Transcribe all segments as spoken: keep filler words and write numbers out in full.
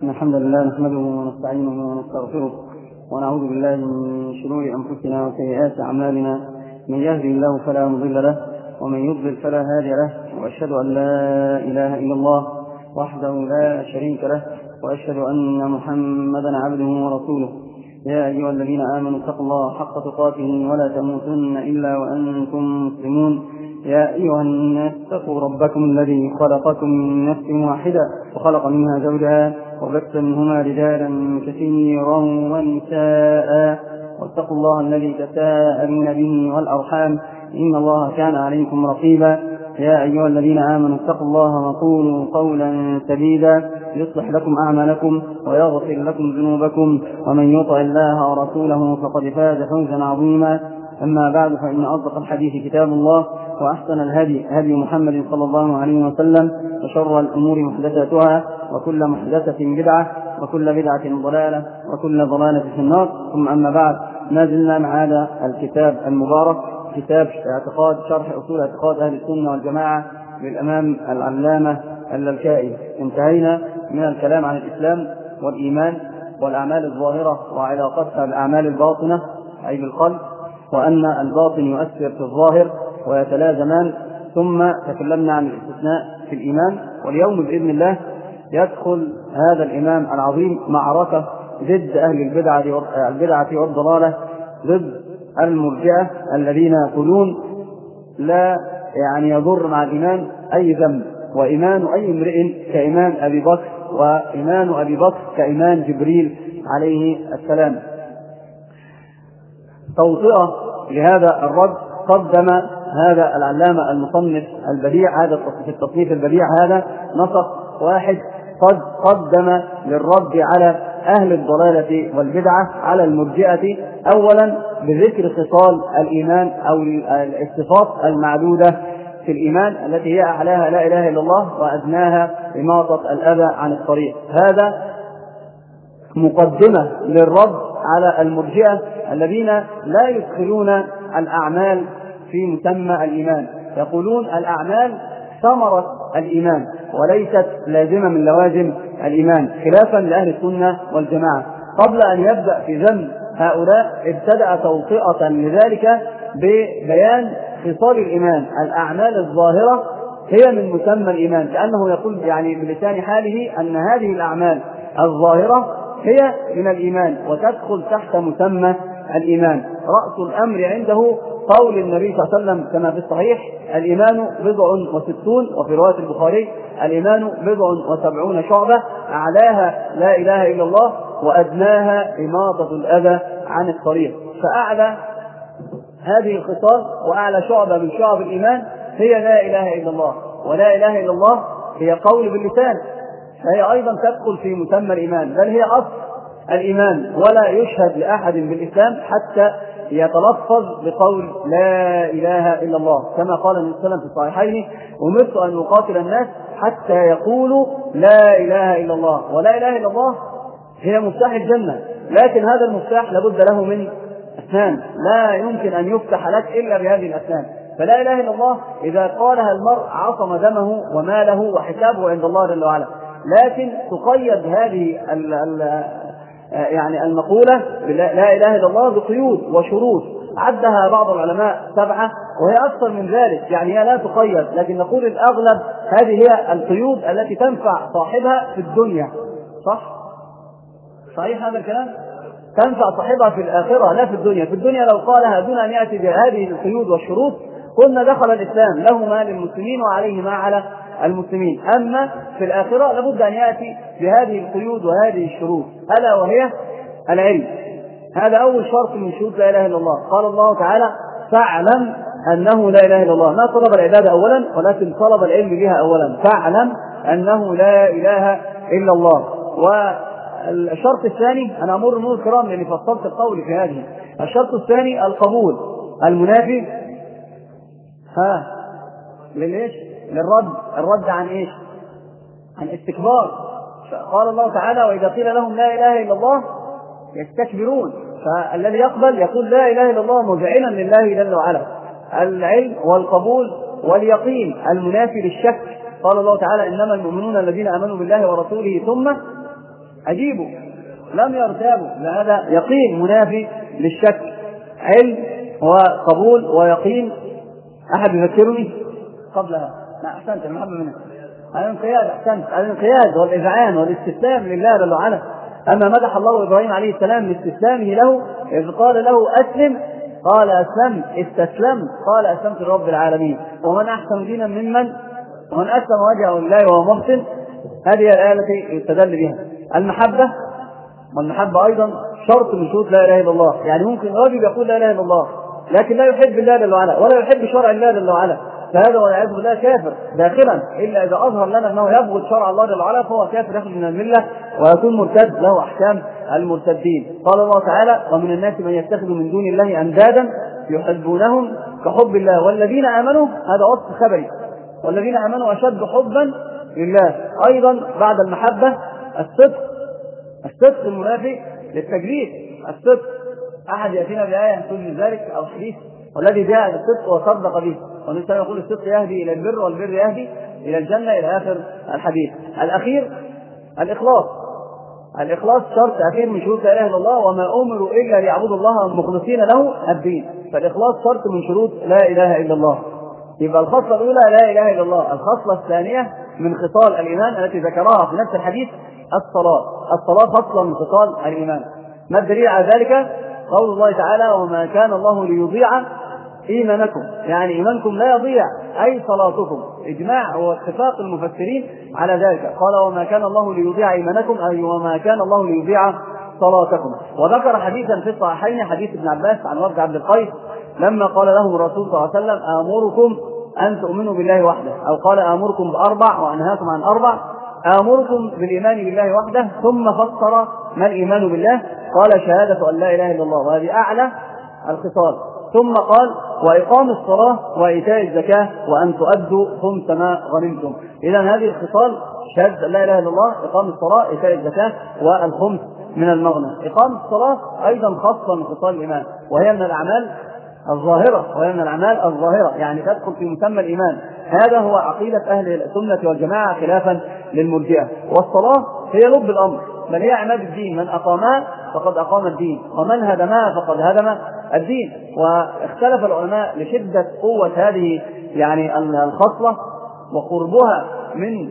إن الحمد لله نحمده ونستعينه ونستغفره ونعوذ بالله من شرور أنفسنا وسيئات أعمالنا. من يهدي الله فلا مضل له ومن يضلل فلا هادي له، وأشهد أن لا إله إلا الله وحده لا شريك له، وأشهد أن محمدا عبده ورسوله. يا أيها الذين آمنوا اتقوا الله حق تقاته ولا تموتن إلا وأنتم مسلمون. يا أيها الناس اتقوا ربكم الذي خلقكم من نفس واحدة وخلق منها زوجها وبث منهما رجالا كثيرا ونساء، واتقوا الله الذي تساءلون به والأرحام إن الله كان عليكم رقيبا. يا أيها الذين آمنوا اتقوا الله وقولوا قولا سديدا يصلح لكم أعمالكم ويغفر لكم ذنوبكم، ومن يطع الله ورسوله فقد فاز فوزا عظيما. أما بعد، فإن أصدق الحديث كتاب الله، وأحسن الهدي هدي محمد صلى الله عليه وسلم، وشر الأمور محدثاتها، وكل محدثة بدعة، وكل بدعة ضلالة، وكل ضلالة في النار. ثم أما بعد، ما زلنا مع هذا الكتاب المبارك، كتاب اعتقاد شرح أصول اعتقاد أهل السنة والجماعة للإمام العلامة اللالكائي. انتهينا من الكلام عن الإسلام والإيمان والأعمال الظاهرة وعلاقتها بالأعمال الباطنة أي بالقلب، وأن الباطن يؤثر في الظاهر ويتلازمان. ثم تكلمنا عن الاستثناء في الإيمان، واليوم بإذن الله يدخل هذا الإمام العظيم معركة ضد أهل البدعة البدعة والضلالة، ضد المرجئة الذين يقولون لا يعني يضر مع الإيمان أي ذنب، وإيمان أي امرئ كإيمان أبي بكر، وإيمان أبي بكر كإيمان جبريل عليه السلام. توطئة لهذا الرد قدم هذا العلامة المصنف البديع، هذا في التصنيف البديع هذا نصف واحد قد قدم للرد على أهل الضلالة والبدعة على المرجئة، أولا بذكر خصال الإيمان أو الصفات المعدودة في الإيمان التي هي أعلاها لا إله إلا الله وأدناها إماطة الأذى عن الطريق. هذا مقدمة للرد على المرجئة الذين لا يدخلون الأعمال في مسمى الإيمان، يقولون الأعمال ثمرة الإيمان وليست لازمة من لوازم الإيمان، خلافا لأهل السنة والجماعة. قبل أن يبدأ في ذم هؤلاء ابتدأ توطئة لذلك ببيان خصال الإيمان. الأعمال الظاهرة هي من مسمى الإيمان، كأنه يقول يعني بلسان حاله أن هذه الأعمال الظاهرة هي من الإيمان وتدخل تحت مسمى الإيمان. رأس الأمر عنده قول النبي صلى الله عليه وسلم كما في الصحيح: الإيمان بضع وستون، وفي رواية البخاري: الإيمان بضع وسبعون شعبة، أعلاها لا إله إلا الله وأدناها إماطة الأذى عن الطريق. فأعلى هذه الخصال وأعلى شعبة من شعب الإيمان هي لا إله إلا الله، ولا إله إلا الله هي قول باللسان، فهي أيضا تدخل في مسمى الإيمان، بل هي أصل الإيمان، ولا يشهد لأحد بالإسلام حتى يتلفظ بقول لا إله إلا الله، كما قال النبي صلى الله عليه وسلم في الصحيحين: أمرت أن أقاتل الناس حتى يقولوا لا إله إلا الله. ولا إله إلا الله هي مفتاح الجنة، لكن هذا المفتاح لابد له من أسنان، لا يمكن أن يفتح لك إلا بهذه الأسنان. فلا إله إلا الله إذا قالها المرء عصم دمه وماله وحسابه عند الله جل وعلا، لكن تقيد هذه ال ال يعني المقولة لا إله إلا الله بقيود وشروط عدها بعض العلماء سبعة، وهي أكثر من ذلك، يعني هي لا تقيد، لكن نقول الأغلب هذه هي القيود التي تنفع صاحبها في الدنيا. صح؟ صحيح هذا الكلام؟ تنفع صاحبها في الآخرة لا في الدنيا. في الدنيا لو قالها دون أن يأتي بهذه القيود والشروط قلنا دخل الإسلام، له ما للمسلمين وعليه ما على المسلمين. أما في الآخرة لابد أن يأتي بهذه القيود وهذه الشروط، ألا وهي العلم. هذا أول شرط من شروط لا إله إلا الله. قال الله تعالى: فاعلم أنه لا إله إلا الله. ما طلب العبادة أولا، ولكن طلب العلم بها أولا. فاعلم أنه لا إله إلا الله. والشرط الثاني، أنا أمر نور الكرام لأني فصلت القول في هذه. الشرط الثاني القبول المنافي ها للإيش؟ للرد. الرد عن إيش؟ عن استكبار. قال الله تعالى: وإذا قيل لهم لا إله إلا الله يستكبرون. فالذي يقبل يقول لا إله إلا الله مذعنا لله جل وعلا. العلم والقبول واليقين المنافي للشك. قال الله تعالى: إنما المؤمنون الذين آمنوا بالله ورسوله ثم أجيبوا، لم يرتابوا، هذا يقين منافي للشك، علم وقبول ويقين. أحد يذكرني قبلها؟ لا أحسنت، المحبة منها الانقياد، أحسنت، الانقياد والإذعان والاستسلام لله جل وعلا. أما مدح الله إبراهيم عليه السلام لاستسلامه له إذ قال له أسلم، قال أسلمت، استسلمت، قال أسلمت لرب العالمين. ومن أحسن دينا ممن ومن أسلم وجهه لله وهو محسن. هذه الآية التي يستدل بها. المحبة، والمحبة أيضا شرط من شروط لا إله إلا الله. يعني ممكن رجل يقول لا إله إلا الله لكن لا يحب الله جل وعلا ولا يحب شرع الله جل وعلا، فهذا والعياذ بالله كافر داخلا، إلا إذا أظهر لنا أنه يبغض شرع الله جل وعلا فهو كافر يخرج من الملة ويكون مرتد، له أحكام المرتدين. قال الله تعالى: ومن الناس من يتخذ من دون الله أندادا يحبونهم كحب الله والذين آمنوا، هذا وصف خبري، والذين آمنوا أشد حبا لله. أيضا بعد المحبة الصدق، الصدق المنافي للتجريد. الصدق أحد يأتينا بآية تقول ذلك أو حديث: والذي جاء بالصدق وصدق به. والإنسان يقول الصدق يهدي إلى البر والبر يهدي إلى الجنة إلى آخر الحديث. الأخير الإخلاص. الإخلاص شرط أخير من شروط لا إله إلا الله، وما أمروا إلا ليعبدوا الله مخلصين له الدين. فالإخلاص شرط من شروط لا إله إلا الله. يبقى الخصلة الأولى لا إله إلا الله. الخصلة الثانية من خصال الإيمان التي ذكرها في نفس الحديث الصلاة. الصلاة خصلة من خصال الإيمان. ما الدليل على ذلك؟ قول الله تعالى: وما كان الله ليضيع إيمانكم، يعني إيمانكم لا يضيع، أي صلاتكم. إجماع واتفاق المفسرين على ذلك. قال: وما كان الله ليضيع إيمانكم، أي وما كان الله ليضيع صلاتكم. وذكر حديثا في الصحيحين، حديث ابن عباس عن وفد عبد القيس لما قال لهم الرسول صلى الله عليه وسلم: آمركم أن تؤمنوا بالله وحده، أو قال: آمركم بأربع وأنهاكم عن أربع. آمركم بالإيمان بالله وحده، ثم فسر ما الإيمان بالله، قال: شهادة أن لا إله إلا الله، وهذه أعلى الخصال. ثم قال: وإقام الصلاة وإيتاء الزكاة وأن تؤدوا خمس ما غنمتم. إذا هذه الخصال: شهادة لا إله إلا الله، إقام الصلاة، إيتاء الزكاة، والخمس من المغنم. إقام الصلاة أيضا خاصة من خصال الإيمان، وهي من الأعمال الظاهرة، وهي من الأعمال الظاهرة، يعني تدخل في مسمى الإيمان. هذا هو عقيدة أهل السنة والجماعة خلافا للمرجئة. والصلاة هي لب الأمر، بل هي عماد الدين، من أقامها فقد أقام الدين، ومن هدمها فقد هدم الدين. واختلف العلماء لشدة قوة هذه يعني الخصلة وقربها من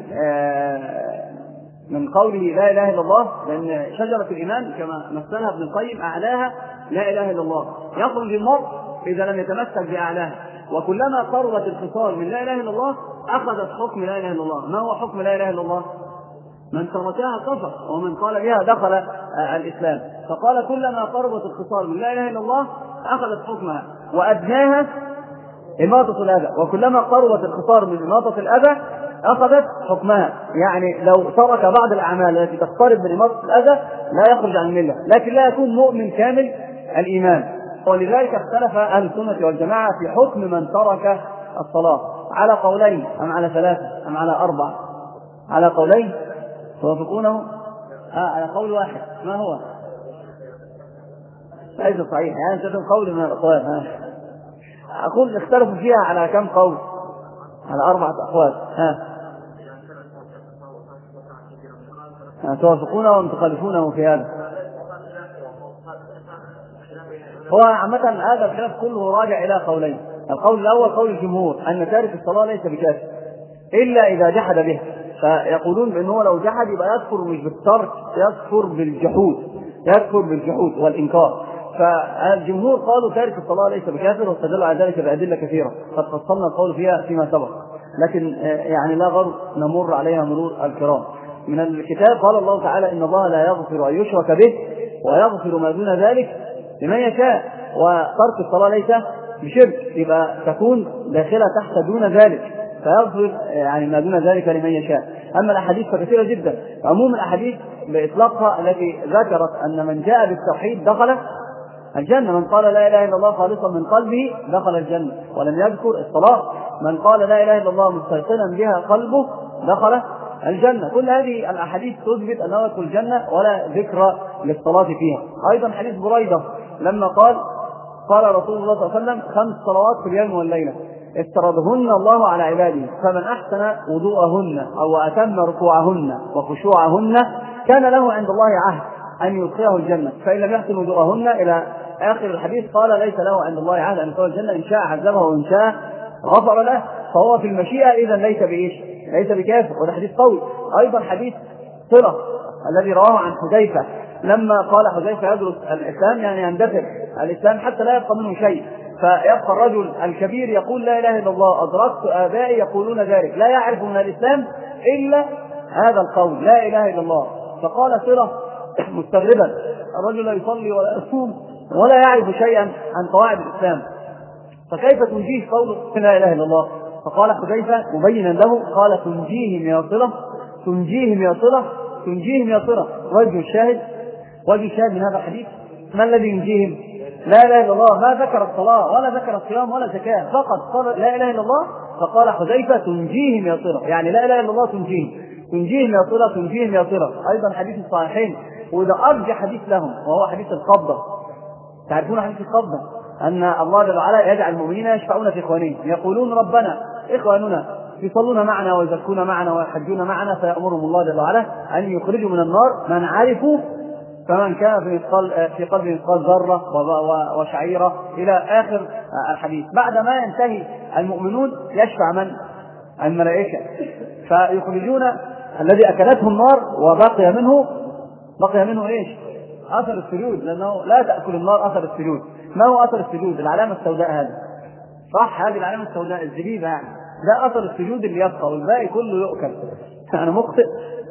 من قوله لا إله إلا الله، لأن شجرة الإيمان كما مثلها ابن القيم أعلاها لا إله إلا الله. يخرج المرء إذا لم يتمسك بأعلاها، وكلما قربت الخصال من لا إله إلا الله أخذت حكم لا إله إلا الله. ما هو حكم لا إله إلا الله؟ من تركها كفر، ومن قال بها دخل الإسلام. فقال: كلما قربت الخصال من لا إله إلا الله أخذت حكمها، وأدناها إماطة الأذى، وكلما قربت الخصال من إماطة الأذى أخذت حكمها. يعني لو ترك بعض الأعمال التي تقترب من إماطة الأذى لا يخرج عن الملة، لكن لا يكون مؤمن كامل الإيمان. ولذلك اختلف أهل السنة والجماعة في حكم من ترك الصلاة على قولين أم على ثلاثة أم على أربعة؟ على قولين توافقونه؟ آه على قول واحد. ما هو؟ ليس صحيح، يعني تكون قول من الأقوال. ها أقول اختلفوا فيها على كم قول؟ على أربعة أقوال. ها توافقونه وأم تخالفونه في هذا؟ هو عامة هذا الخلاف كله راجع إلى قولين. القول الأول قول الجمهور أن تارك الصلاة ليس بكافر إلا إذا جحد بها، فيقولون بأنه لو جحد يبقى يكفر مش بالترك، يكفر بالجحود، يكفر بالجحود والإنكار. فالجمهور قالوا تارك الصلاة ليس بكافر، واستدلوا على ذلك بأدلة كثيرة قد فصلنا القول فيها فيما سبق، لكن يعني لا غرض نمر عليها مرور الكرام. من الكتاب قال الله تعالى: إن الله لا يغفر أن يشرك به ويغفر ما دون ذلك لمن يشاء. وترك الصلاة ليس بشرك، يبقى تكون داخلة تحت دون ذلك، فيغفر يعني ما دون ذلك لمن يشاء. أما الأحاديث فكثيرة جدا، عموم الأحاديث بإطلاقها التي ذكرت أن من جاء بالتوحيد دخل الجنة. من قال لا إله إلا الله خالصا من قلبه دخل الجنة، ولم يذكر الصلاة. من قال لا إله إلا الله مستيقنا بها قلبه دخل الجنة. كل هذه الأحاديث تثبت أنه يدخل الجنة ولا ذكر للصلاة فيها. أيضا حديث بريدة لما قال قال رسول الله صلى الله عليه وسلم: خمس صلوات في اليوم والليلة افترضهن الله على عباده، فمن أحسن وضوءهن أو أتم ركوعهن وخشوعهن كان له عند الله عهد أن يدخله الجنة، فإن لم يحسن وجوههن إلى آخر الحديث قال ليس له عند الله عهد أن يدخله الجنة، إن شاء عذبه وإن شاء غفر له، فهو في المشيئة إذا ليس بإيش؟ ليس بكافر، وده حديث قوي. أيضا حديث صلة الذي رواه عن حذيفة لما قال حذيفة يدرس الإسلام يعني يندثر الإسلام حتى لا يبقى منه شيء، فيبقى الرجل الكبير يقول لا إله إلا الله، أدركت آبائي يقولون ذلك، لا يعرف من الإسلام إلا هذا القول لا إله إلا الله. فقال صلة مستغربا الرجل لا يصلي ولا يصوم ولا يعرف شيئا عن قواعد الإسلام، فكيف تنجيه قوله لا إله إلا الله؟ فقال حذيفة مبينا له قال تنجيهم يا صلة، تنجيهم يا صلة، تنجيهم يا صلة. وجه الشاهد وجه الشاهد من هذا الحديث ما الذي ينجيهم؟ لا إله إلا الله، ما ذكر الصلاة ولا ذكر الصيام ولا زكاة، فقط قال لا إله إلا الله. فقال حذيفة تنجيهم يا صلة، يعني لا إله إلا الله تنجيهم، تنجيهم يا صلة، تنجيهم يا صلة. أيضا حديث الصحيحين وإذا أرجع حديث لهم وهو حديث القبضة. تعرفون حديث القبضة أن الله جل وعلا يجعل المؤمنين يشفعون في إخوانهم، يقولون ربنا إخواننا يصلون معنا ويزكون معنا ويحجون معنا، فيأمرهم الله جل وعلا أن يخرجوا من النار من عرفوا، فمن كان في مثقال في قلبه مثقال ذرة وشعيرة إلى آخر الحديث. بعدما ينتهي المؤمنون يشفع من؟ الملائكة، فيخرجون الذي أكلته النار وبقي منه بقي منه إيش؟ أثر السجود، لأنه لا تأكل النار أثر السجود. ما هو أثر السجود؟ العلامة السوداء هذه، صح؟ هذه العلامة السوداء الزبيبة يعني، ده أثر السجود اللي يبقى والباقي كله يؤكل. أنا مخطئ.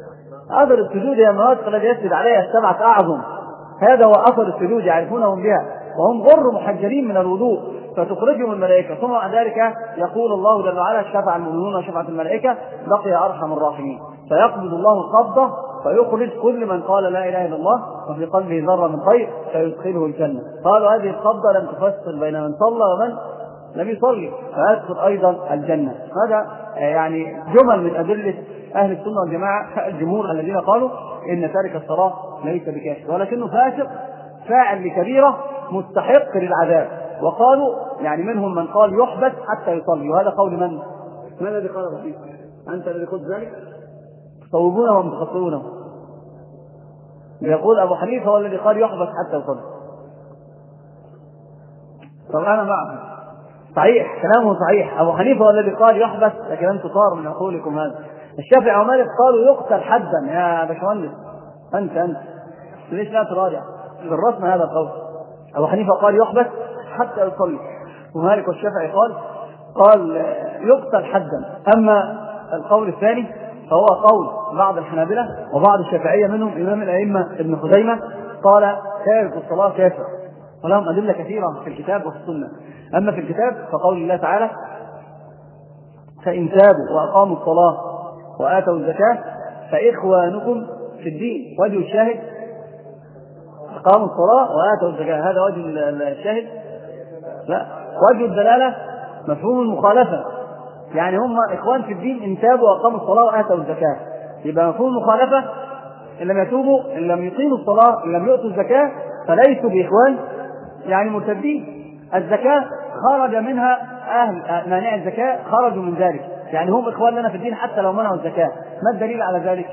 أثر السجود هي المناطق التي يسجد عليها السبعة أعظم، هذا هو أثر السجود يعرفونهم بها، وهم غر محجلين من الوضوء، فتخرجهم الملائكة. ثم بعد ذلك يقول الله جل وعلا شفع المؤمنون وشفعت الملائكة بقي أرحم الراحمين، فيقبض الله القبضة فيخرج كل من قال لا إله إلا الله وفي قلبه ذرة من خير فيدخله الجنة. قالوا هذه القبضة لم تفصل بين من صلى ومن لم يصلي، فيدخل أيضا الجنة. هذا يعني جمل من أدلة أهل السنة والجماعة الجمهور الذين قالوا إن تارك الصلاة ليس بكافر ولكنه فاسق فاعل لكبيرة مستحق للعذاب. وقالوا يعني منهم من قال يحبس حتى يصلي، وهذا قول من؟ من الذي قال رحيم؟ أنت الذي قلت ذلك؟ تصوبونه ومتخطئونه. يقول أبو حنيفة هو الذي قال يحبس حتى يصلي. طب أنا معه صحيح، كلامه صحيح، أبو حنيفة هو الذي قال يحبس، لكن أنتم صار من عقولكم هذا. الشافعي ومالك قالوا يقتل حدا. يا باشمهندس أنت أنت ليش لا تراجع بالرسم هذا القول؟ أبو حنيفة قال يحبس حتى يصلي، ومالك والشافعي قال قال يقتل حدا. أما القول الثاني فهو قول بعض الحنابلة وبعض الشافعية منهم إمام الأئمة ابن خزيمة قال تارك الصلاة كافر، ولهم أدلة كثيرة في الكتاب وفي السنة. أما في الكتاب فقول الله تعالى فإن تابوا وأقاموا الصلاة وآتوا الزكاة فإخوانكم في الدين. وجه الشاهد أقاموا الصلاة وآتوا الزكاة، هذا وجه الشاهد. لا، وجه الدلالة مفهوم المخالفة، يعني هم إخوان في الدين إن تابوا وأقاموا الصلاة وآتوا الزكاة، يبقى مفهوم المخالفة إن لم يتوبوا إن لم يقيموا الصلاة إن لم يؤتوا الزكاة فليسوا بإخوان يعني مرتدين. الزكاة خرج منها أهل مانع الزكاة خرجوا من ذلك، يعني هم إخوان لنا في الدين حتى لو منعوا الزكاة. ما الدليل على ذلك؟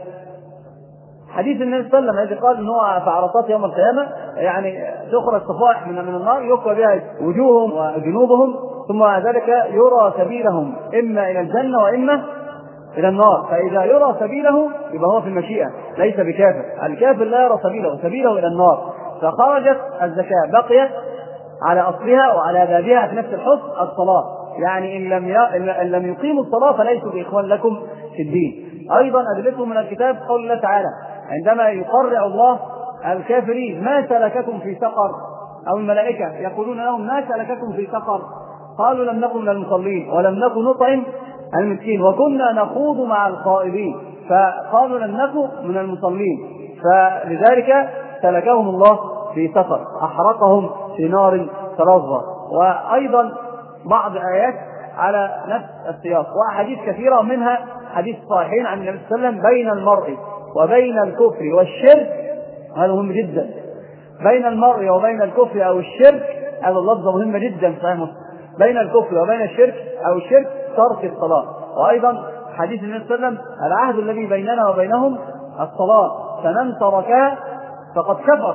حديث النبي صلى الله عليه وسلم الذي قال إنه في عرصات يوم القيامة يعني تخرج صفائح من من النار يكوى بها وجوههم وجنوبهم، ثم ذلك يرى سبيلهم إما إلى الجنة وإما إلى النار. فإذا يرى سبيله يبقى هو في المشيئة ليس بكافر. الكافر لا يرى سبيله، سبيله إلى النار. فخرجت الزكاة بقيت على أصلها وعلى بابها في نفس الحكم الصلاة، يعني إن لم إن لم يقيموا الصلاة فليسوا بإخوان لكم في الدين. أيضا أدلتهم من الكتاب قول الله تعالى عندما يقرع الله الكافرين ما سلككم في سقر، أو الملائكة يقولون لهم ما سلككم في سقر، قالوا لم نكن من المصلين ولم نكن نطعم المسكين وكنا نخوض مع الخائضين، فقالوا لم نكن من المصلين، فلذلك سلكهم الله في سقر أحرقهم في نار تلظى. وأيضا بعض آيات على نفس السياق وأحاديث كثيرة منها حديث صحيحين عن النبي صلى الله عليه وسلم بين المرء وبين الكفر والشرك، هذا مهم جدا، بين المرء وبين الكفر أو الشرك، هذا اللفظة مهمة جدا فهمه، بين الكفر وبين الشرك أو الشرك ترك الصلاة. وأيضا حديث النبي صلى الله عليه وسلم العهد الذي بيننا وبينهم الصلاة، فمن تركها فقد كفر.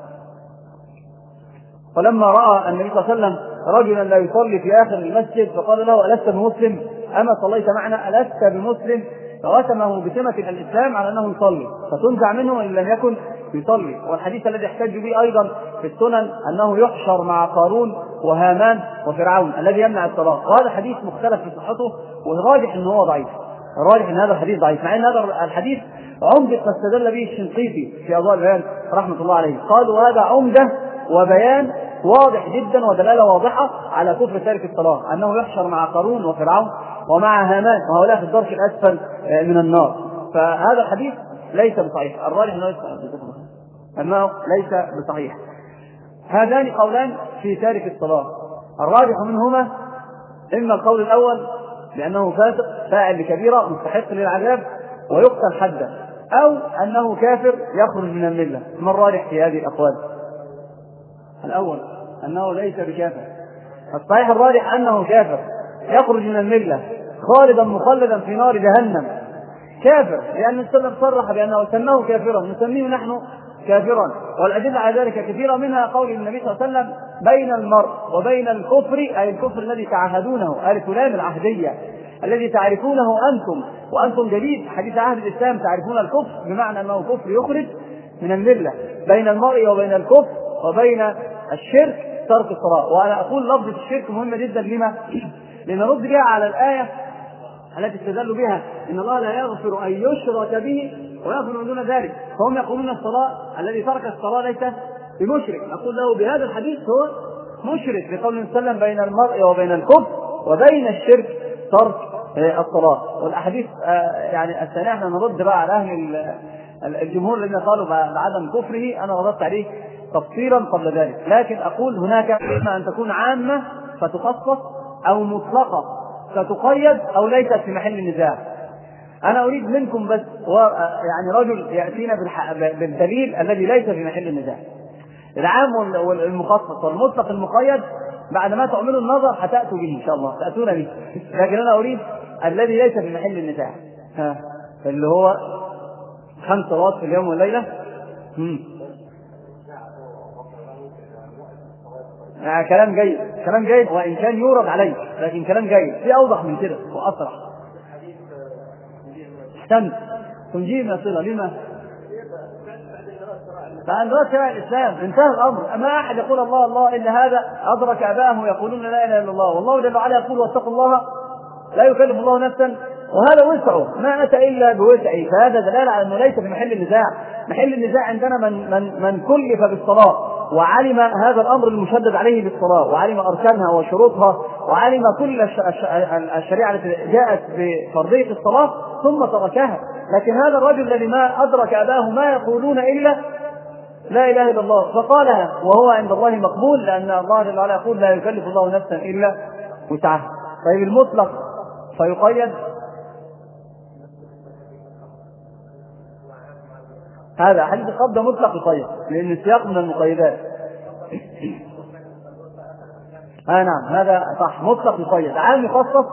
ولما رأى النبي صلى الله عليه وسلم رجلا لا يصلي في آخر المسجد فقال له ألست بمسلم؟ أما صليت معنا؟ ألست بمسلم؟ فوسمه بسمة الإسلام على أنه يصلي، فتنزع منه إن لم يكن يصلي. والحديث الذي يحتج به أيضا في السنن أنه يحشر مع قارون وهامان وفرعون الذي يمنع الصلاة، وهذا حديث مختلف في صحته، والراجح أنه هو ضعيف. الراجح أن هذا الحديث ضعيف، مع أن هذا الحديث عمدة ما استدل به الشنقيطي في أضواء البيان رحمة الله عليه. قالوا هذا عمدة وبيان واضح جدا ودلالة واضحة على كفر تارك الصلاة، أنه يحشر مع قارون وفرعون ومع هامان وهؤلاء في الدرك الأسفل من النار. فهذا الحديث ليس بصحيح، الراجح أنه ليس أنه ليس بصحيح. هذان قولان في تارك الصلاة، الراجح منهما إما القول الأول لأنه فاسق فاعل بكبيرة مستحق للعذاب ويقتل حدا، أو أنه كافر يخرج من الملة. ما الراجح في هذه الأقوال؟ الأول أنه ليس بكافر، الصحيح الراجح أنه كافر يخرج من الملة خالدا مخلدا في نار جهنم، كافر، لأن السلف صرح بأنه سماه كافرا، نسميه نحن كافرا. والأدلة على ذلك كثيرة، منها قول النبي صلى الله عليه وسلم بين المرء وبين الكفر، أي الكفر الذي تعهدونه، ألف لام العهدية الذي تعرفونه أنتم وأنتم جديد حديث عهد الإسلام تعرفون الكفر بمعنى أنه كفر يخرج من الملة. بين المرء وبين الكفر وبين الشرك ترك الصلاة. وأنا أقول لفظة الشرك مهمة جدا، لما؟ لنرد بها على الآية التي استدلوا بها إن الله لا يغفر أن يشرك به ويغفر من دون ذلك، فهم يقولون الصلاة الذي ترك الصلاة ليس بمشرك. أقول له بهذا الحديث هو مشرك، بقول النبي صلى الله عليه وسلم بين المرء وبين الكفر وبين الشرك ترك الصلاة. والأحاديث يعني الثانية احنا نرد بقى على أهل الجمهور الذين قالوا بعدم كفره، أنا رددت عليه تفصيلا قبل ذلك. لكن أقول هناك إما أن تكون عامة فتخصص أو مطلقة فتقيد أو ليست في محل النزاع. أنا أريد منكم بس يعني رجل يأتينا بالدليل الذي ليس في محل النزاع. العام والمخصص والمطلق المقيد بعد ما تعملوا النظر هتأتوا به إن شاء الله، تأتون به، لكن أنا أريد الذي ليس في محل النزاع، ها اللي هو خمس صلوات في اليوم والليلة. مم. يعني كلام جيد، كلام جيد وإن كان يورد عليه، لكن كلام جيد في أوضح من كده وأسرع. احسنت، تنجيب صلة لما؟ فعند شرع الإسلام انتهى الأمر. أما أحد يقول الله الله إلا هذا أدرك أباه يقولون لا إله إلا الله، والله جل وعلا يقول واتقوا الله لا يكلف الله نفسا، وهذا وسعه ما أتى إلا بوسعه. فهذا دلالة على أنه ليس في محل النزاع. محل النزاع عندنا من من من كلف بالصلاة وعلم هذا الأمر المشدد عليه بالصلاة، وعلم أركانها وشروطها، وعلم كل الشريعة التي جاءت بفرضية الصلاة ثم تركها. لكن هذا الرجل الذي ما أدرك أباه ما يقولون إلا لا إله إلا الله فقالها، وهو عند الله مقبول، لأن الله جل وعلا يقول لا يكلف الله نفسا إلا وسعها. طيب المطلق فيقيد، هذا حديث القبضة مطلق يقيد لأن السياق من المقيدات. آه نعم هذا صح، مطلق يقيد. عام يخصص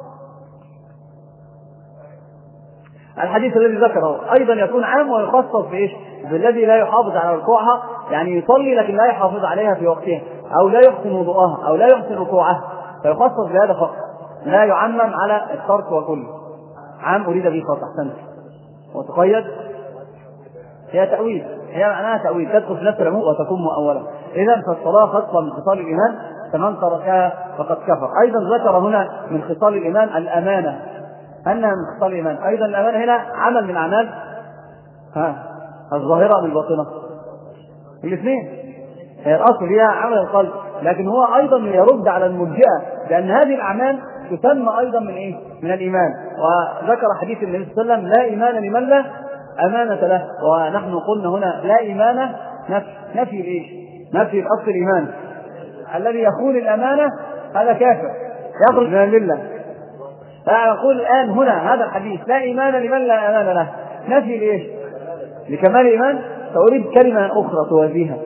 الحديث الذي ذكره أيضا يكون عام ويخصص بإيش؟ بالذي لا يحافظ على ركوعها، يعني يصلي لكن لا يحافظ عليها في وقتها، أو لا يحسن وضوءها، أو لا يحسن ركوعها، فيخصص بهذا فقط، لا يعمم على الترك وكله. عام أريد به خاص. أحسنت. وتقيد هي تأويل، هي معناها تأويل، تدخل في نفس العموم وتكون مؤولة. إذن فالصلاة خاصة من خصال الإيمان، فمن تركها فقد كفر. أيضا ذكر هنا من خصال الإيمان الأمانة، أنها من خصال الإيمان. أيضا الأمانة هنا عمل من أعمال ها الظاهرة من الباطنة، الاثنين. هي الأصل هي عمل القلب، لكن هو أيضا يرد على المرجئة، لأن هذه الأعمال تسمى أيضا من إيه؟ من الإيمان. وذكر حديث النبي صلى الله عليه وسلم لا إيمان لمن لا أمانة له. ونحن قلنا هنا لا إيمان نفي، نفي إيش؟ نفي الأصل الإيمان. الذي يخون الأمانة هذا كافر يخرج من الملة. فأقول الآن هنا هذا الحديث لا إيمان لمن لا أمان له، نفي لإيش؟ لكمال الإيمان. فأريد كلمة أخرى توازيها،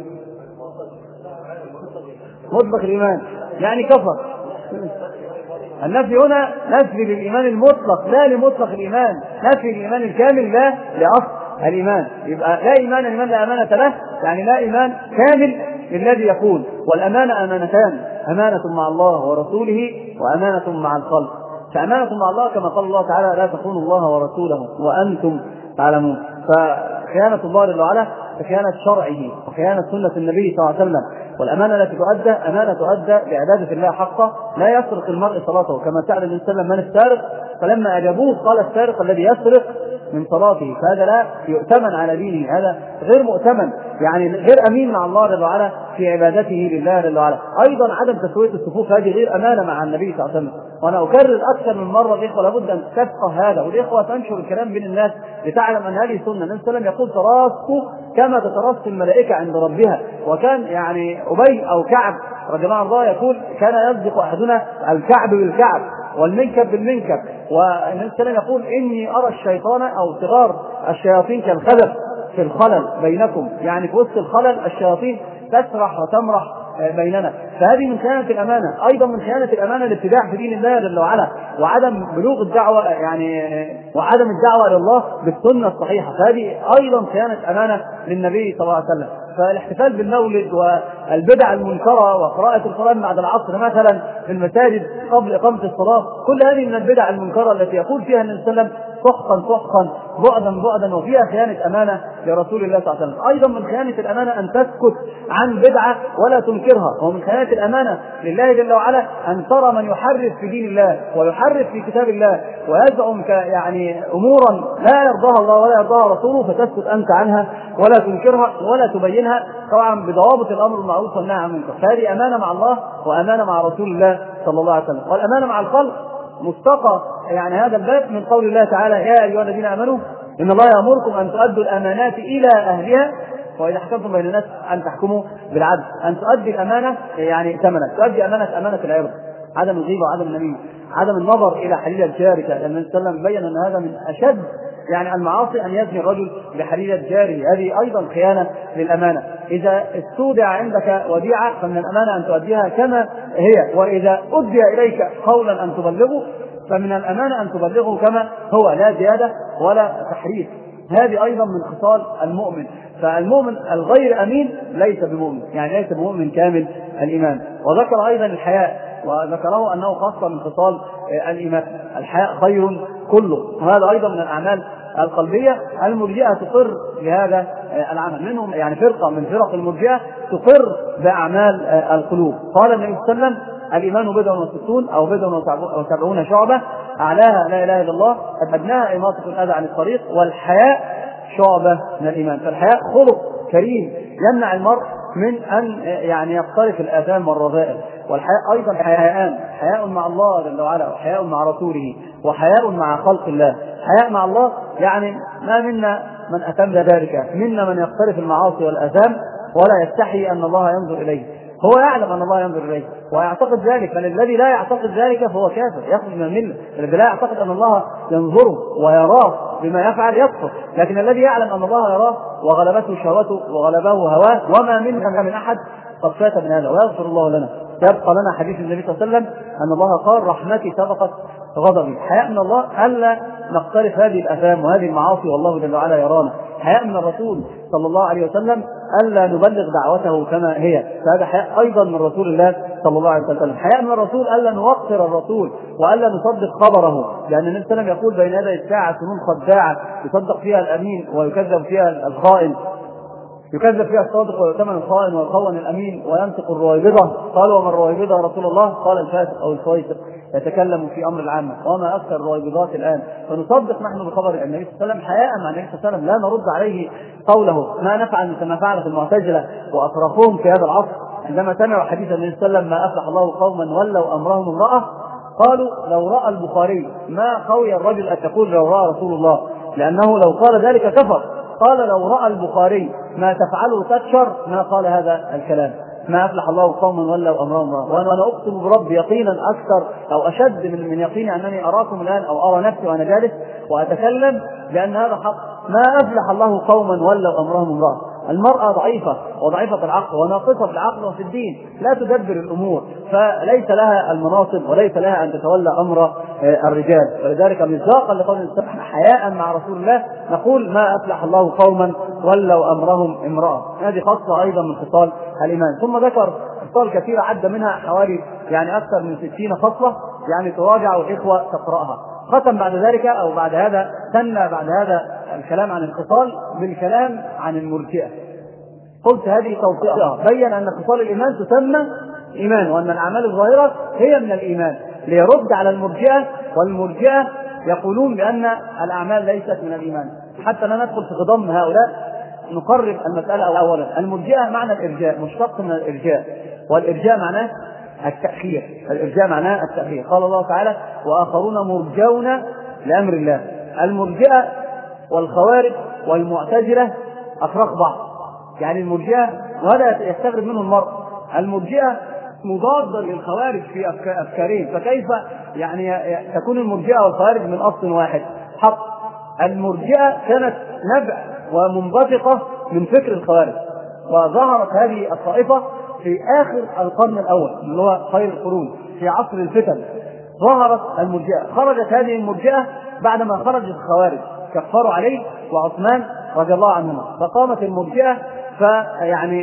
مطلق الإيمان يعني كفر. النفي هنا نفي للإيمان المطلق لا لمطلق الإيمان، نفي الإيمان الكامل لا لأصل الإيمان. يبقى لا إيمان لمن لا أمانة له، يعني لا إيمان كامل الذي يكون. والأمانة أمانتان، أمانة مع الله ورسوله وأمانة مع الخلق. فأمانة مع الله كما قال الله تعالى لا تخونوا الله ورسوله وأنتم تعلمون. فخيانة الله جل وعلا خيانة شرعه وخيانة سنة النبي صلى الله عليه وسلم. والأمانة التي تؤدى أمانة تؤدى بعبادة الله حقا. لا يسرق المرء صلاته كما سأل النبي صلى الله عليه وسلم من السارق، فلما أجابوه قال السارق الذي يسرق من صلاته، فهذا لا يؤتمن على دينه، هذا غير مؤتمن، يعني غير أمين مع الله جل وعلا في عبادته لله جل وعلا. أيضا عدم تسوية الصفوف هذه غير أمانة مع النبي صلى الله عليه وسلم. وأنا أكرر أكثر من مرة الإخوة لابد أن تفقه هذا، والإخوة تنشر الكلام بين الناس لتعلم أن هذه سنة. النبي صلى الله عليه وسلم يقول تراصوا كما تتراص الملائكة عند ربها. وكان يعني أبي أو كعب رضي الله عنه يقول كان يصدق أحدنا الكعب بالكعب والمنكب بالمنكب. والنبي صلى الله عليه وسلم يقول إني أرى الشيطان أو صغار الشياطين كالخبث في الخلل بينكم، يعني في وسط الخلل الشياطين تسرح وتمرح بيننا. فهذه من خيانة الأمانة. أيضا من خيانة الأمانة الابتداع في دين الله جل وعلا، وعدم بلوغ الدعوة يعني وعدم الدعوة إلى الله بالسنة الصحيحة، فهذه أيضا خيانة أمانة للنبي صلى الله عليه وسلم. فالاحتفال بالمولد والبدع المنكرة وقراءة القرآن بعد العصر مثلا في المساجد قبل إقامة الصلاة، كل هذه من البدع المنكرة التي يقول فيها النبي صلى الله عليه وسلم سحقا سحقا بعدا بعدا، وفيها خيانة أمانة لرسول الله صلى الله عليه وسلم. أيضا من خيانة الأمانة أن تسكت عن بدعة ولا تنكرها، ومن خيانة الأمانة لله جل وعلا أن ترى من يحرف في دين الله ويحرف في كتاب الله ويزعم يعني أمورا لا يرضاها الله ولا يرضاها رسوله، فتسكت أنت عنها ولا تنكرها ولا تبينها، طبعا بضوابط الأمر المعروف والنهي عن المنكر. فهذه أمانة مع الله وأمانة مع رسول الله صلى الله عليه وسلم. والأمانة مع الخلق مستقى يعني هذا الباب من قول الله تعالى يا أيها الذين آمنوا إن الله يأمركم أن تؤدوا الأمانات إلى أهلها وإذا حكمتم بين الناس أن تحكموا بالعدل. أن تؤدي الأمانة يعني ثمنة، تؤدي أمانة أمانة العرض، عدم الغيبة وعدم النميمة، عدم النظر إلى حليلة جارك، لأن النبي صلى الله عليه وسلم بين أن هذا من أشد يعني المعاصي أن يزني الرجل بحليلة جاره، هذه أيضا خيانة للأمانة. إذا استودع عندك وديعة فمن الأمانة أن تؤديها كما هي، وإذا أدي إليك قولا أن تبلغه فمن الأمانة أن تبلغه كما هو لا زيادة ولا تحريف. هذه أيضا من خصال المؤمن. فالمؤمن الغير أمين ليس بمؤمن، يعني ليس بمؤمن كامل الإيمان. وذكر أيضا الحياء، وذكره أنه خاصة من خصال الإيمان. الحياء خير كله، وهذا أيضا من الأعمال القلبية. المرجئة تقر بهذا العمل، منهم يعني فرقة من فرق المرجئة تقر بأعمال القلوب. قال النبي صلى الله عليه وسلم الإيمان بضع وستون أو بضع وسبعون شعبة، أعلاها لا إله إلا الله، أدناها إماطة الأذى عن الطريق، والحياء شعبة من الإيمان. فالحياء خلق كريم يمنع المرء من أن يعني يقترف الآثام والرذائل. والحياء أيضا حياءان، حياء مع الله جل وعلا وحياء مع رسوله وحياء مع خلق الله. حياء مع الله يعني ما منا من أتم ذلك، منا من يقترف المعاصي والآثام ولا يستحي أن الله ينظر إليه، هو يعلم أن الله ينظر إليه ويعتقد ذلك. بل الذي لا يعتقد ذلك فهو كافر يخرج من الملة. الذي لا يعتقد أن الله ينظره ويراه بما يفعل يكفر، لكن الذي يعلم أن الله يراه وغلبته شهوته وغلبه هواه وما منه من أحد قد فات من هذا ويغفر الله لنا. يبقى لنا حديث النبي صلى الله عليه وسلم أن الله قال رحمتي سبقت غضبي. حياء من الله ألا نقترف هذه الآثام وهذه المعاصي والله جل وعلا يرانا. حياء من الرسول صلى الله عليه وسلم ألا نبلغ دعوته كما هي، فهذا حياء أيضا من رسول الله صلى الله عليه وسلم. حياء من الرسول ألا نوقر الرسول وألا نصدق خبره، لأن النبي صلى الله عليه وسلم يقول بين يدي الساعة سنون خداعة يصدق فيها الأمين ويكذب فيها الخائن، يكذب فيها الصادق ويؤتمن الخائن ويخون الأمين وينطق الرويبضة. قالوا وما الرويبضة يا رسول الله؟ قال الفاسق أو الفويسق يتكلم في أمر العامة، وما أكثر الرويبضات الآن. فنصدق نحن بخبر النبي صلى الله عليه وسلم حياء مع النبي صلى الله عليه وسلم، لا نرد عليه قوله. ما نفعل كما فعلت المعتزلة وأطرافهم في هذا العصر عندما سمعوا حديث النبي صلى الله عليه وسلم ما أفلح الله قوما ولوا أمرهم امرأة، قالوا لو رأى البخاري ما قوي الرجل أن تقول لو رأى رسول الله، لأنه لو قال ذلك كفر. قال لو رأى البخاري ما تفعله تكشر ما قال هذا الكلام، ما أفلح الله قوما ولوا أمرهم امرأة. وأنا أقسم برب يقينا أكثر أو أشد من, من يقيني أنني أراكم الآن أو أرى نفسي وأنا جالس وأتكلم، لأن هذا حق. ما أفلح الله قوما ولوا أمرهم امرأة. المرأة ضعيفة وضعيفة العقل وناقصة في العقل وفي الدين، لا تدبر الأمور، فليس لها المناصب وليس لها أن تتولى أمر الرجال. ولذلك مصداقا لقول حياء مع رسول الله نقول ما أفلح الله قوما ولوا أمرهم امرأة. هذه خاصة أيضا من خصال الإيمان. ثم ذكر خصال كثيرة عد منها حوالي يعني أكثر من ستين خصلة، يعني تراجع الإخوة تقرأها. ختم بعد ذلك أو بعد هذا ثنى بعد هذا الكلام عن الخصال بالكلام عن المرجئة. قلت هذه توصية، بين أن خصال الإيمان تسمى إيمان، وأن الأعمال الظاهرة هي من الإيمان، ليرد على المرجئة. والمرجئة يقولون بأن الأعمال ليست من الإيمان. حتى لا ندخل في خضم هؤلاء نقرب المسألة. أولا المرجئة معنى الإرجاء، مشتق من الإرجاء، والإرجاء معناه التأخير. الإرجاء معناه التأخير. قال الله تعالى وآخرون مرجون لأمر الله. المرجئة والخوارج والمعتزلة أفرق بعض، يعني المرجئة وهذا يستغرب منه المرء، المرجئة مضادة للخوارج في أفكارهم، فكيف يعني تكون المرجئة والخوارج من أصل واحد؟ حق. المرجئة كانت نبع ومنبثقة من فكر الخوارج، وظهرت هذه الطائفة في آخر القرن الأول اللي هو خير القرون، في عصر الفتن ظهرت المرجئة. خرجت هذه المرجئة بعدما خرجت الخوارج، كفروا عليه وعثمان رضي الله عنهما، فقامت المرجئة فيعني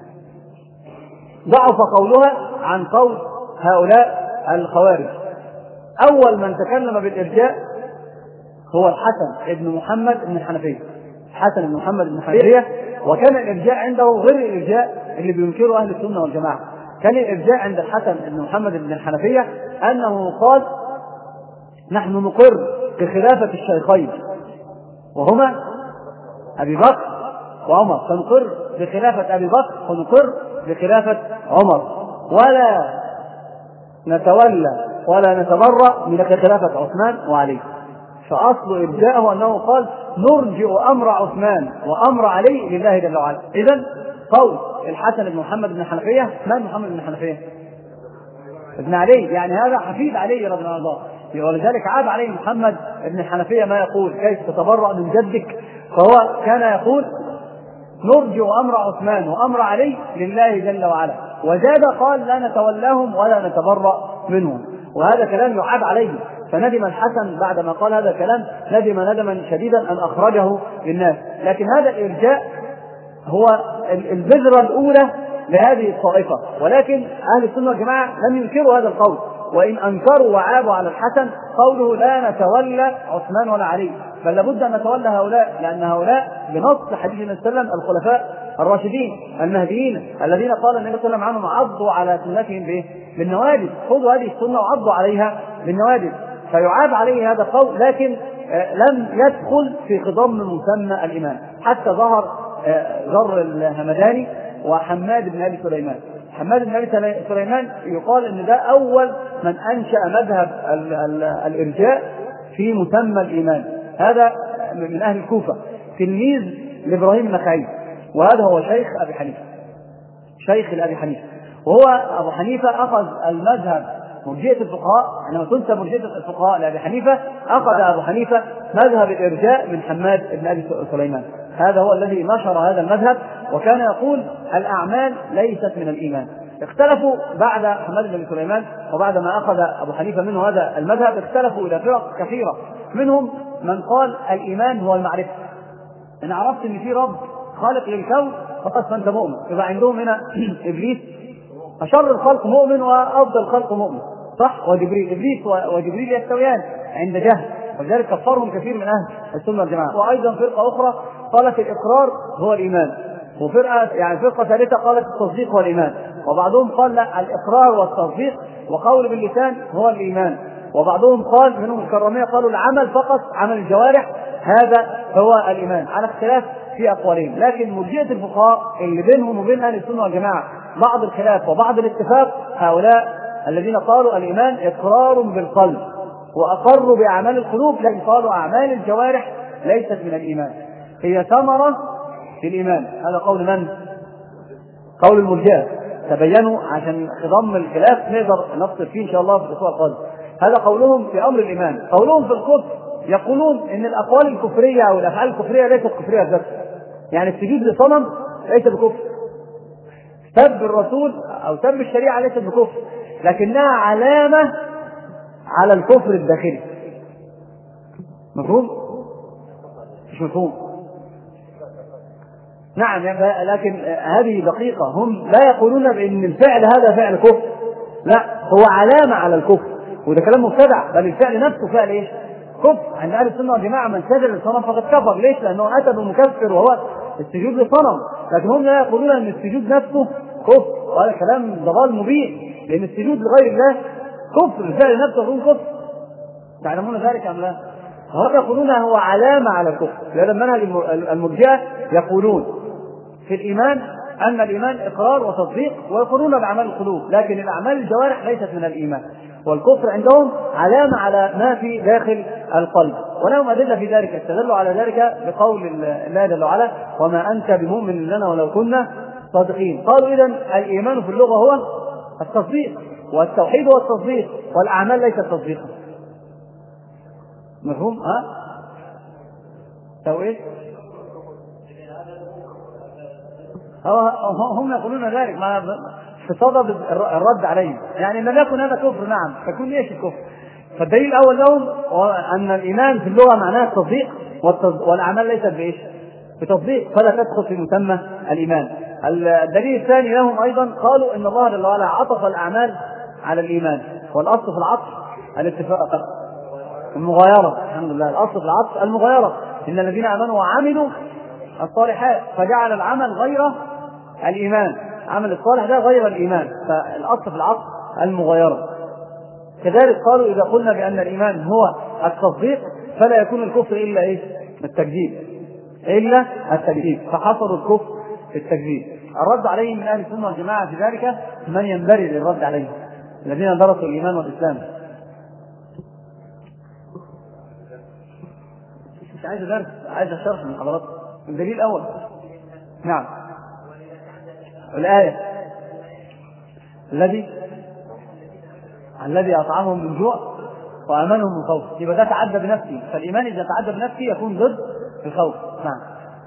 ضعف قولها عن قول هؤلاء الخوارج. أول من تكلم بالإرجاء هو الحسن ابن محمد بن الحنفية. الحسن بن محمد بن الحنفية، وكان الإرجاء عنده غير الإرجاء اللي بينكره أهل السنة والجماعة. كان الإرجاء عند الحسن بن محمد بن الحنفية أنه قال نحن نقر بخلافة الشيخين وهما أبي بكر وعمر، فنقر بخلافة أبي بكر ونقر بخلافة عمر، ولا نتولى ولا نتبرأ من خلافة عثمان وعلي. فأصل إرجاءه أنه قال نرجئ أمر عثمان وأمر علي لله جل وعلا. إذن قول الحسن بن محمد بن الحنفية، من محمد بن الحنفية؟ ابن علي، يعني هذا حفيد علي رضي الله عنه، ولذلك عاب عليه محمد بن الحنفية ما يقول كيف تتبرأ من جدك، فهو كان يقول نرجئ أمر عثمان وأمر علي لله جل وعلا، وزاد قال لا نتولاهم ولا نتبرأ منهم، وهذا كلام يعاب عليه. فندم الحسن بعدما قال هذا الكلام، ندم ندما شديدا أن أخرجه للناس. لكن هذا الإرجاء هو البذرة الأولى لهذه الطائفة، ولكن أهل السنة والجماعة لم ينكروا هذا القول، وإن أنكروا وعابوا على الحسن قوله لا نتولى عثمان ولا علي، بل لابد أن نتولى هؤلاء، لأن هؤلاء بنص حديث النبي صلى الله عليه وسلم الخلفاء الراشدين المهديين الذين قال النبي صلى الله عليه وسلم عنهم عضوا على سنتهم بالنواجذ، خذوا هذه السنة وعضوا عليها بالنواجذ. فيعاب عليه هذا القول، لكن لم يدخل في خضم مسمى الإيمان، حتى ظهر ذر الهمداني وحماد بن أبي سليمان. حماد بن أبي سليمان يقال أن ده أول من أنشأ مذهب الإرجاء في مسمى الإيمان، هذا من أهل الكوفة، تلميذ لإبراهيم النخعي، وهذا هو شيخ أبي حنيفة، شيخ لأبي حنيفة. وهو أبو حنيفة أخذ المذهب مرجئة الفقهاء، عندما تنسب مرجئة الفقهاء لأبي حنيفة أخذ أبو حنيفة مذهب الإرجاء من حماد بن أبي سليمان، هذا هو الذي نشر هذا المذهب، وكان يقول الأعمال ليست من الإيمان. اختلفوا بعد حماد بن أبي سليمان وبعد ما أخذ أبو حنيفة منه هذا المذهب، اختلفوا إلى فرق كثيرة، منهم من قال الإيمان هو المعرفة، إن عرفت أن في رب خالق للكون فقد فأنت مؤمن. يبقى عندهم هنا إبليس أشر الخلق مؤمن وأفضل الخلق مؤمن، صح؟ وجبريل، إبليس وجبريل يستويان عند جهل، ولذلك كفرهم كثير من أهل السنة والجماعة. وأيضا فرقة أخرى قالت الإقرار هو الإيمان، وفرقة يعني فرقة ثالثة قالت التصديق هو الإيمان، وبعضهم قال لا الإقرار والتصديق وقول باللسان هو الإيمان، وبعضهم قال منهم الكرامية قالوا العمل فقط، عمل الجوارح هذا هو الإيمان، على اختلاف في أقوالهم. لكن مرجئة الفقهاء اللي بينهم وبين أهل السنة والجماعة بعض الخلاف وبعض الاتفاق، هؤلاء الذين قالوا الإيمان إقرار بالقلب وأقروا بأعمال القلوب، لكن قالوا أعمال الجوارح ليست من الإيمان، هي ثمرة في الإيمان. هذا قول من؟ قول المرجئة. تبينوا عشان خضم الخلاف نقدر نفصل فيه إن شاء الله في الأسبوع القادم. هذا قولهم في أمر الإيمان. قولهم في الكفر يقولون إن الأقوال الكفرية أو الأفعال الكفرية ليست كفرية ذات، يعني السجود لصنم ليس بكفر. سب الرسول أو سب الشريعة ليست بكفر، لكنها علامة على الكفر الداخلي. مفهوم؟ مش مفهوم؟ نعم، لكن هذه دقيقة. هم لا يقولون بأن الفعل هذا فعل كفر، لا، هو علامة على الكفر، وده كلام مبتدع، بل الفعل نفسه فعل ايش؟ كفر. عند اهل السنه والجماعه من سجد للصنم فقد كفر. ليش؟ لانه اتى بمكفر وهو السجود للصنم. لكن هم لا يقولون ان السجود نفسه كفر، وهذا كلام ضلال مبين، لان السجود لغير الله كفر، الفعل نفسه يكون كفر. تعلمون ذلك ام لا؟ هم يقولون هو علامه على الكفر. لهذا المنهج المرجئه يقولون في الايمان ان الايمان اقرار وتصديق، ويقولون باعمال القلوب، لكن الاعمال الجوارح ليست من الايمان، والكفر عندهم علامة على ما في داخل القلب. ولهم أدلة في ذلك، استدلوا على ذلك بقول الله جل وعلا: وما أنت بمؤمن لنا ولو كنا صادقين. قالوا إذن الإيمان في اللغة هو التصديق، والتوحيد هو التصديق، والأعمال ليست تصديقا. مفهوم؟ ها؟ تو إيه؟ هم يقولون ذلك ما في صدد الرد عليهم، يعني لم يكن هذا كفر. نعم، فكون ايش الكفر؟ فالدليل الاول لهم ان الايمان في اللغه معناه التصديق، والاعمال ليست بايش؟ بتصديق، فلا تدخل في مسمى الايمان. الدليل الثاني لهم ايضا، قالوا ان الله جل وعلا عطف الاعمال على الايمان، والاصل في العطف الاتفاق، المغايره. الحمد لله، الاصل في العطف المغايره، ان الذين امنوا وعملوا الصالحات، فجعل العمل غير الايمان، عمل الصالح ده غير الايمان، فالاصل في العطف المغايره. كذلك قالوا اذا قلنا بان الايمان هو التصديق فلا يكون الكفر الا ايش؟ التكذيب، الا التكذيب، فحصروا الكفر في التكذيب. الرد عليهم من اهل السنه والجماعه في ذلك من ينبغي للرد عليهم، الذين درسوا الايمان والاسلام. مش عايز درس، عايز شرح من حضراتكم. الدليل الاول، نعم، الآية: الذي الذي أطعمهم من جوع وآمنهم من خوف. يبقى ده تعدى بنفسه، فالإيمان إذا تعدى بنفسه يكون ضد الخوف. نعم،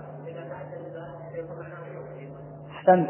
احسنت.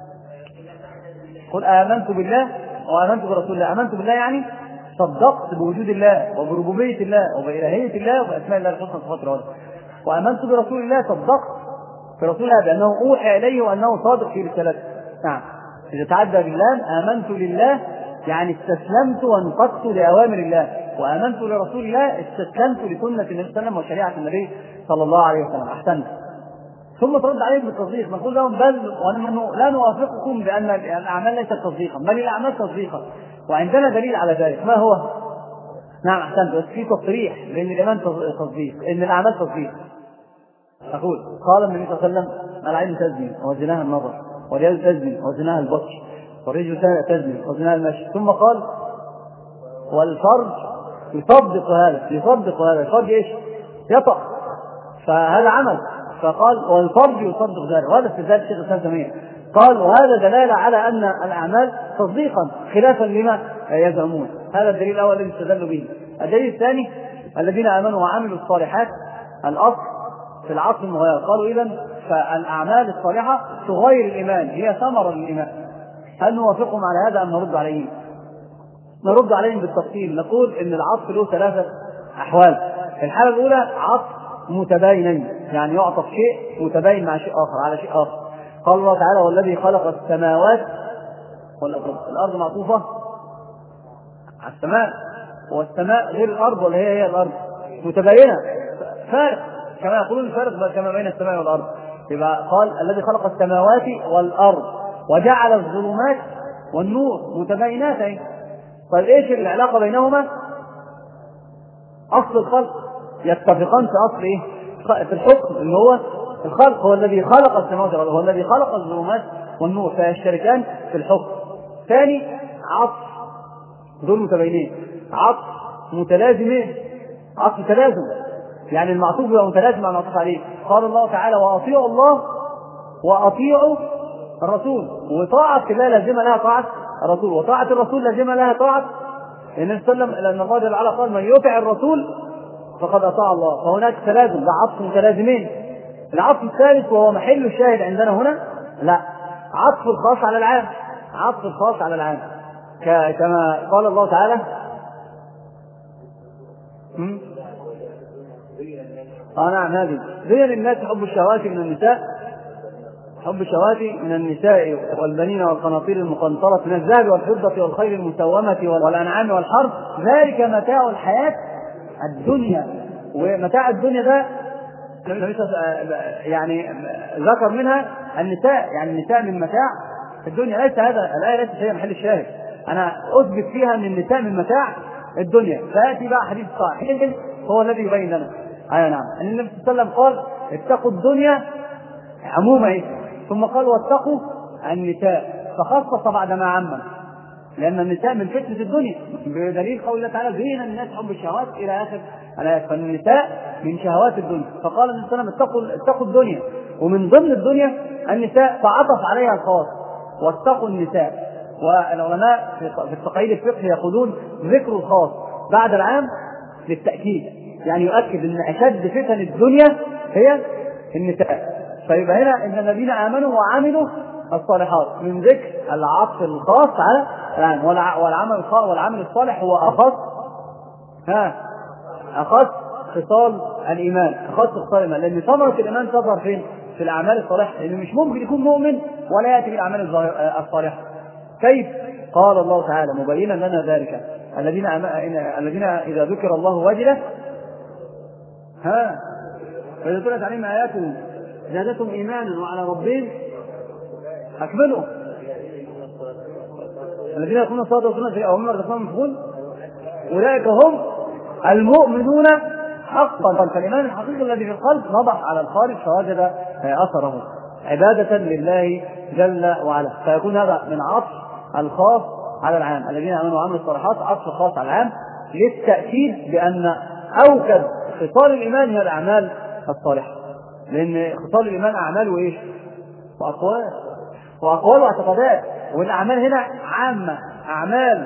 قل آمنت بالله وآمنت برسول الله. آمنت بالله يعني صدقت بوجود الله وبربوبية الله وبإلهية الله وبأسماء الله الحسنى وصفاته العلى. وآمنت برسول الله، صدقت برسول الله بأنه أوحي إليه وأنه صادق في رسالته. نعم، إذا تعدى بالله آمنت لله يعني استسلمت وانقدت لأوامر الله، وآمنت لرسول الله استسلمت لسنة النبي صلى الله عليه وسلم وشريعة النبي صلى الله عليه وسلم. أحسنت. ثم ترد عليهم بالتصديق، نقول لهم: بل ونحن لا نوافقكم بأن الأعمال ليست تصديقا، بل الأعمال تصديقا، وعندنا دليل على ذلك. ما هو؟ نعم، أحسنت. بس في تصريح بأن الإيمان تصديق، إن الأعمال تصديق. أقول: قال النبي صلى الله عليه وسلم: العين تزني وزناها النظر، واليد تزني وزناها البطش، والرجل تزني وزناها المشي. ثم قال: والفرج يصدق هذا، يصدق هذا. الفرج ايش؟ يطأ، فهذا عمل. فقال: والفرج يصدق ذلك. وهذا استدلال الشيخ الإسلام تيمية. قال: وهذا دلالة على أن الأعمال تصديقا خلافا لما يزعمون. هذا الدليل الأول الذي استدلوا به. الدليل الثاني: الذين آمنوا وعملوا الصالحات، الأصل في العصر المغير. قالوا: إذن فالأعمال الصالحة تغير الإيمان، هي ثمرة للإيمان. هل نوافقهم على هذا أم نرد عليهم؟ نرد عليهم بالتفصيل، نقول إن العطف له ثلاثة أحوال. الحالة الأولى عطف متباينين، يعني يعطف شيء متباين مع شيء آخر على شيء آخر. قال الله تعالى: والذي خلق السماوات والأرض. الأرض معطوفة على السماء، والسماء غير الأرض، ولا هي هي الأرض، متباينة، فارق، كما يقولون الفارق كما بين السماء والأرض. يبقى قال: الذي خلق السماوات والأرض وجعل الظلمات والنور متباينات. طيب ايش العلاقة بينهما؟ أصل الخلق، يتفقان في أصل ايه؟ في الحكم، اللي هو الخلق. هو الذي خلق السماوات والأرض، هو الذي خلق الظلمات والنور، فيشتركان في الحكم. ثاني عطف، دول متباينين. عطف متلازمين، عطف تلازم، يعني المعطوف يبقى متلازم مع المعطوف عليه. قال الله تعالى: وأطيعوا الله وأطيعوا الرسول. وطاعة الله لازمة لها طاعة الرسول، وطاعة الرسول لازمة لها طاعة النبي صلى الله عليه وسلم، لأن الله جل وعلا قال: من يطع الرسول فقد أطاع الله. فهناك تلازم، ده عطف متلازمين. العطف الثالث وهو محل الشاهد عندنا هنا، لا، عطف الخاص على العام، عطف الخاص على العام كما قال الله تعالى. اه نعم، هذه زين للناس حب الشهوات من النساء، حب الشهوات من النساء والبنين والقناطير المقنطرة من الذهب والفضة والخيل المسومة والأنعام والحرث، ذلك متاع الحياة الدنيا. ومتاع الدنيا ده يعني ذكر منها النساء، يعني النساء من متاع الدنيا. ليس هذا الآية ليست هي محل الشاهد، أنا أثبت فيها أن النساء من متاع الدنيا. فيأتي بقى حديث صحيح هو الذي يبين لنا. أيوة نعم، أن النبي صلى الله عليه وسلم قال اتقوا الدنيا عموما، ثم قال واتقوا النساء، فخصص بعد ما عمم، لأن النساء من فتنة الدنيا بدليل قول الله تعالى زين الناس حب الشهوات إلى آخر الآيات. فالنساء من شهوات الدنيا، فقال النبي صلى الله عليه وسلم اتقوا اتقوا الدنيا، ومن ضمن الدنيا النساء، فعطف عليها الخاص واتقوا النساء. والعلماء في التقييد الفقهي يقولون ذكر الخاص بعد العام للتأكيد، يعني يؤكد أن أشد فتن الدنيا هي النساء. فيبقى هنا إن الذين آمنوا وعملوا الصالحات من ذكر العطف الخاص على العام، والعمل الخاص والعمل الصالح هو أخص ها أخص خصال الإيمان، أخص خصال الإيمان، لأن ثمرة الإيمان تظهر فين؟ في الأعمال الصالحة، لأنه مش ممكن يكون مؤمن ولا يأتي بالأعمال الصالحة. كيف؟ قال الله تعالى مبينا لنا ذلك الذين الذين إذا ذكر الله وجلت ها وإذا تلت عليهم آياته زادتهم إيمانا وعلى ربهم أكملوا الذين يكونون الصلاة والصلاة أو مما رزقناهم ينفقون أولئك هم المؤمنون حقا. فالإيمان الحقيقي الذي في القلب نضح على الخارج فوجد أثره عبادة لله جل وعلا. فيكون هذا من عطف الخاص على العام، الذين آمنوا وعملوا الصالحات عطف خاص على العام للتأكيد بأن أوكد خصال الإيمان هي الأعمال الصالحة، لأن خصال الإيمان أعمال وإيش؟ وأقوال وأقوال واعتقادات، والأعمال هنا عامة، أعمال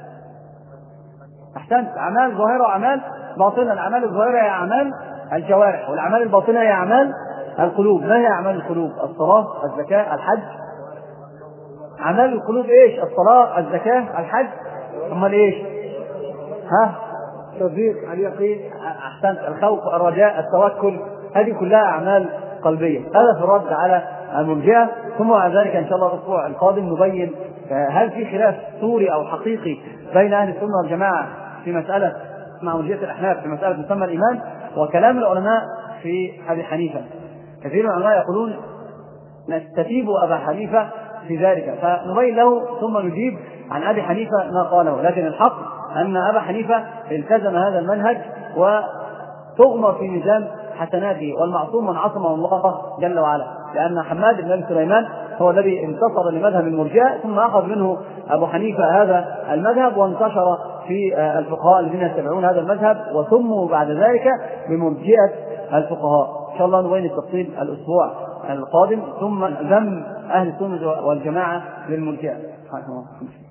أحسنت أعمال ظاهرة وأعمال باطنة. الأعمال الظاهرة هي أعمال الجوارح، والأعمال الباطنة هي أعمال القلوب. ما هي أعمال القلوب؟ الصلاة، الزكاة، الحج. أعمال القلوب إيش؟ الصلاة، الزكاة، الحج. ثم إيش؟ ها؟ التصديق، اليقين، أحسنت، الخوف، الرجاء، التوكل. هذه كلها أعمال قلبية. هذا في الرد على المرجئة. ثم بعد ذلك إن شاء الله الأسبوع القادم نبين هل في خلاف صوري أو حقيقي بين أهل السنة والجماعة في مسألة مع مرجئة الأحناف في مسألة مسمى الإيمان، وكلام العلماء في أبي حنيفة. كثير من العلماء يقولون نستتيب أبا حنيفة في ذلك، فنبين له ثم نجيب عن أبي حنيفة ما قاله. لكن الحق أن أبا حنيفة التزم هذا المنهج وتغمر في ميزان حسناته، والمعصوم من عصمه الله جل وعلا، لأن حماد بن أبي سليمان هو الذي انتصر لمذهب المرجئة، ثم أخذ منه أبو حنيفة هذا المذهب وانتشر في الفقهاء الذين يتبعون هذا المذهب، وسموا بعد ذلك بمرجئة الفقهاء. إن شاء الله نبين التفصيل الأسبوع القادم. ثم ذم أهل السنة والجماعة للمرجئة.